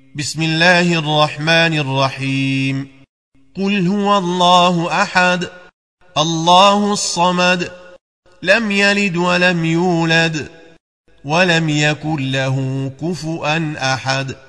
بسم الله الرحمن الرحيم. قل هو الله أحد الله الصمد لم يلد ولم يولد ولم يكن له كفؤا أحد.